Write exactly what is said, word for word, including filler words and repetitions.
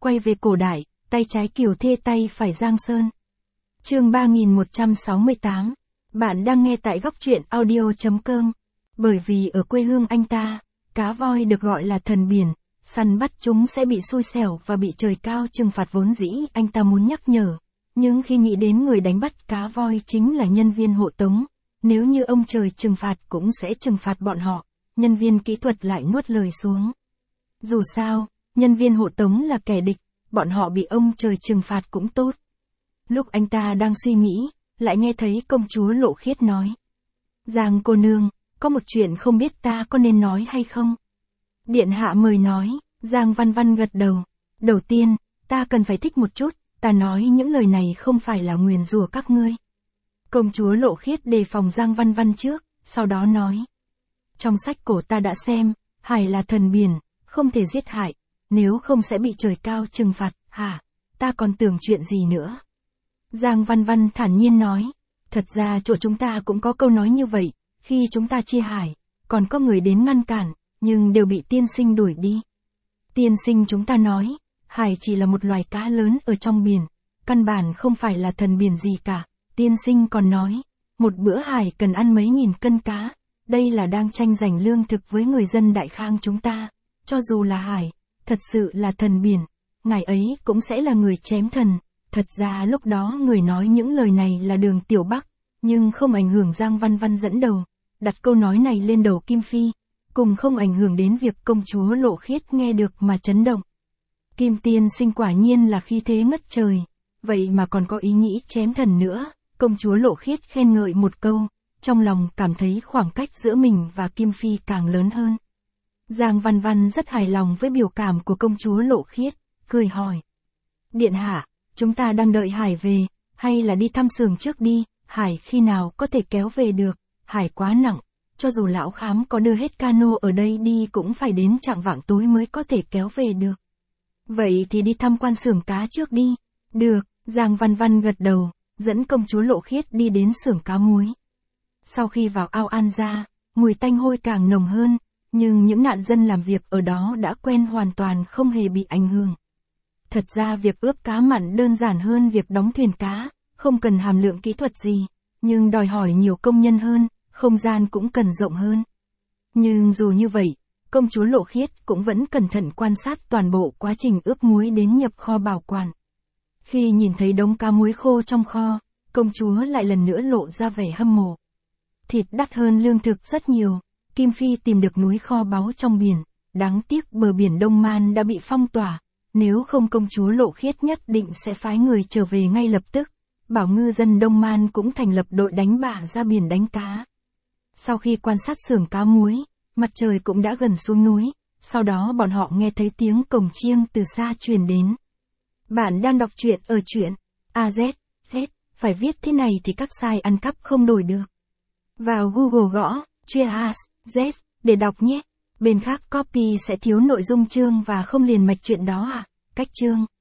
quay về cổ đại, tay trái Kiều Thê tay phải Giang Sơn. Chương ba nghìn một trăm sáu mươi tám. Bạn đang nghe tại góc truyện audio chấm com. Bởi vì ở quê hương anh ta, cá voi được gọi là thần biển, săn bắt chúng sẽ bị xui xẻo và bị trời cao trừng phạt vốn dĩ anh ta muốn nhắc nhở. Nhưng khi nghĩ đến người đánh bắt cá voi chính là nhân viên hộ tống, nếu như ông trời trừng phạt cũng sẽ trừng phạt bọn họ, nhân viên kỹ thuật lại nuốt lời xuống. Dù sao, nhân viên hộ tống là kẻ địch, bọn họ bị ông trời trừng phạt cũng tốt. Lúc anh ta đang suy nghĩ, lại nghe thấy công chúa Lộ Khiết nói. Giang cô nương, có một chuyện không biết ta có nên nói hay không? Điện hạ mời nói, Giang Văn Văn gật đầu. Đầu tiên, ta cần phải thích một chút, ta nói những lời này không phải là nguyền rủa các ngươi. Công chúa Lộ Khiết đề phòng Giang Văn Văn trước, sau đó nói. Trong sách cổ ta đã xem, hải là thần biển, không thể giết hại, nếu không sẽ bị trời cao trừng phạt, hả? Ta còn tưởng chuyện gì nữa? Giang Văn Văn thản nhiên nói, thật ra chỗ chúng ta cũng có câu nói như vậy, khi chúng ta chia hải, còn có người đến ngăn cản, nhưng đều bị tiên sinh đuổi đi. Tiên sinh chúng ta nói, hải chỉ là một loài cá lớn ở trong biển, căn bản không phải là thần biển gì cả. Tiên sinh còn nói, một bữa hải cần ăn mấy nghìn cân cá, đây là đang tranh giành lương thực với người dân Đại Khang chúng ta, cho dù là hải, thật sự là thần biển, ngài ấy cũng sẽ là người chém thần. Thật ra lúc đó người nói những lời này là Đường Tiểu Bắc, nhưng không ảnh hưởng Giang Văn Văn dẫn đầu, đặt câu nói này lên đầu Kim Phi, cùng không ảnh hưởng đến việc công chúa Lộ Khiết nghe được mà chấn động. Kim tiên sinh quả nhiên là khí thế ngất trời, vậy mà còn có ý nghĩ chém thần nữa, công chúa Lộ Khiết khen ngợi một câu, trong lòng cảm thấy khoảng cách giữa mình và Kim Phi càng lớn hơn. Giang Văn Văn rất hài lòng với biểu cảm của công chúa Lộ Khiết, cười hỏi. Điện hạ, chúng ta đang đợi hải về, hay là đi thăm xưởng trước đi, hải khi nào có thể kéo về được, hải quá nặng, cho dù lão khám có đưa hết cano ở đây đi cũng phải đến chạng vạng tối mới có thể kéo về được. Vậy thì đi thăm quan xưởng cá trước đi. Được, Giang Văn Văn gật đầu, dẫn công chúa Lộ Khiết đi đến xưởng cá muối. Sau khi vào ao An ra, mùi tanh hôi càng nồng hơn, nhưng những nạn dân làm việc ở đó đã quen hoàn toàn không hề bị ảnh hưởng. Thật ra việc ướp cá mặn đơn giản hơn việc đóng thuyền cá, không cần hàm lượng kỹ thuật gì, nhưng đòi hỏi nhiều công nhân hơn, không gian cũng cần rộng hơn. Nhưng dù như vậy, công chúa Lộ Khiết cũng vẫn cẩn thận quan sát toàn bộ quá trình ướp muối đến nhập kho bảo quản. Khi nhìn thấy đống cá muối khô trong kho, công chúa lại lần nữa lộ ra vẻ hâm mộ. Thịt đắt hơn lương thực rất nhiều, Kim Phi tìm được núi kho báu trong biển, đáng tiếc bờ biển Đông Man đã bị phong tỏa, nếu không công chúa Lộ Khiết nhất định sẽ phái người trở về ngay lập tức, bảo ngư dân Đông Man cũng thành lập đội đánh bả ra biển đánh cá. Sau khi quan sát xưởng cá muối, mặt trời cũng đã gần xuống núi, sau đó bọn họ nghe thấy tiếng cồng chiêng từ xa truyền đến. Bạn đang đọc truyện ở truyện a zét, Z, phải viết thế này thì các site ăn cắp không đổi được. Vào Google gõ, truyện a zét, để đọc nhé. Bên khác copy sẽ thiếu nội dung chương và không liền mạch chuyện đó à? Cách chương.